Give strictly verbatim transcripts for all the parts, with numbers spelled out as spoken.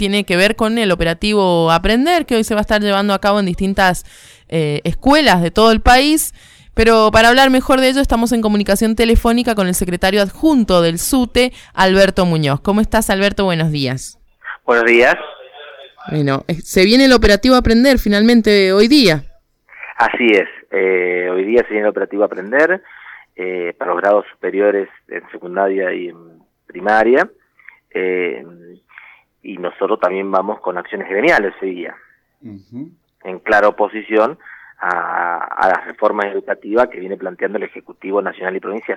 tiene que ver con el operativo Aprender, que hoy se va a estar llevando a cabo en distintas eh, escuelas de todo el país. Pero para hablar mejor de ello estamos en comunicación telefónica con el secretario adjunto del SUTE, Alberto Muñoz. ¿Cómo estás, Alberto? Buenos días. Buenos días. Bueno, se viene el operativo Aprender finalmente hoy día. Así es, eh, hoy día se viene el operativo Aprender eh, para los grados superiores en secundaria y en primaria, eh, y nosotros también vamos con acciones gremiales hoy día, uh-huh. en clara oposición a, a las reformas educativas que viene planteando el Ejecutivo Nacional y Provincial.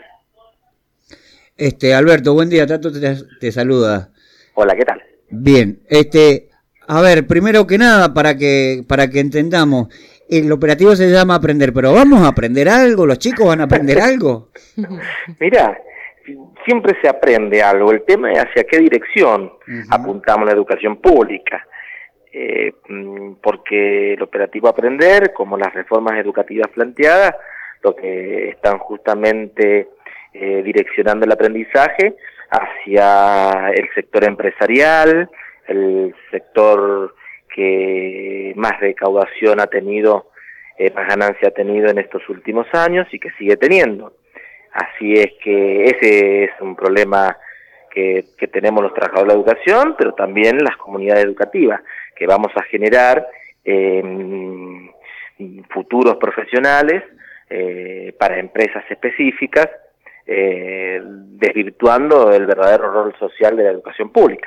Este, Alberto, buen día, Tato te, te saluda. Hola, ¿qué tal? Bien, este, a ver, primero que nada, para que, para que entendamos, el operativo se llama Aprender, pero ¿vamos a aprender algo? ¿Los chicos van a aprender algo? Mira, siempre se aprende algo, el tema es hacia qué dirección uh-huh. apuntamos la educación pública, eh, porque el operativo Aprender, como las reformas educativas planteadas, lo que están justamente eh, direccionando el aprendizaje hacia el sector empresarial, el sector que más recaudación ha tenido, eh, más ganancia ha tenido en estos últimos años y que sigue teniendo. Así es que ese es un problema que, que tenemos los trabajadores de la educación, pero también las comunidades educativas, que vamos a generar eh, futuros profesionales eh, para empresas específicas, eh, desvirtuando el verdadero rol social de la educación pública.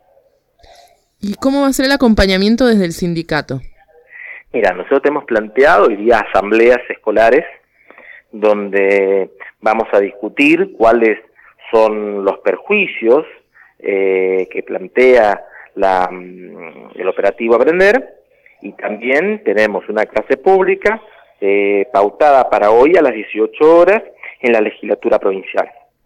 ¿Y cómo va a ser el acompañamiento desde el sindicato? Mira, nosotros hemos planteado hoy día asambleas escolares donde vamos a discutir cuáles son los perjuicios eh, que plantea la, el operativo Aprender, y también tenemos una clase pública eh, pautada para hoy a las dieciocho horas en la legislatura provincial.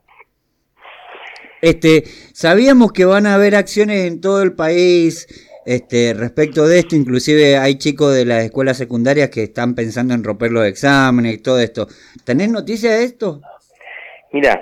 Este, sabíamos que van a haber acciones en todo el país este, respecto de esto, inclusive hay chicos de las escuelas secundarias que están pensando en romper los exámenes y todo esto. ¿Tenés noticia de esto? Mira,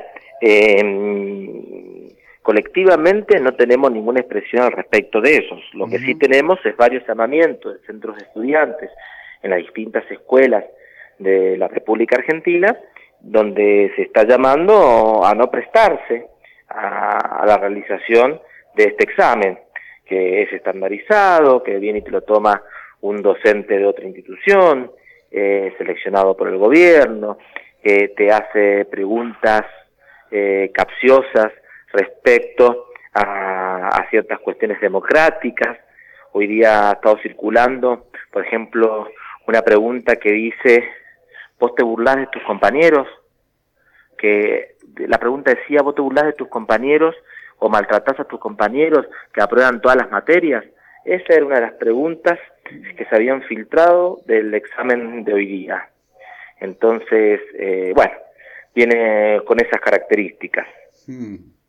eh, colectivamente no tenemos ninguna expresión al respecto de eso. Lo uh-huh. que sí tenemos es varios llamamientos de centros de estudiantes en las distintas escuelas de la República Argentina, donde se está llamando a no prestarse a, a la realización de este examen, que es estandarizado, que viene y te lo toma un docente de otra institución, eh, seleccionado por el gobierno, que te hace preguntas eh, capciosas respecto a, a ciertas cuestiones democráticas. Hoy día ha estado circulando, por ejemplo, una pregunta que dice: ¿vos te burlás de tus compañeros? Que la pregunta decía: ¿vos te burlás de tus compañeros o maltratás a tus compañeros que aprueban todas las materias? Esa era una de las preguntas que se habían filtrado del examen de hoy día. Entonces, eh, bueno, viene con esas características. Hmm.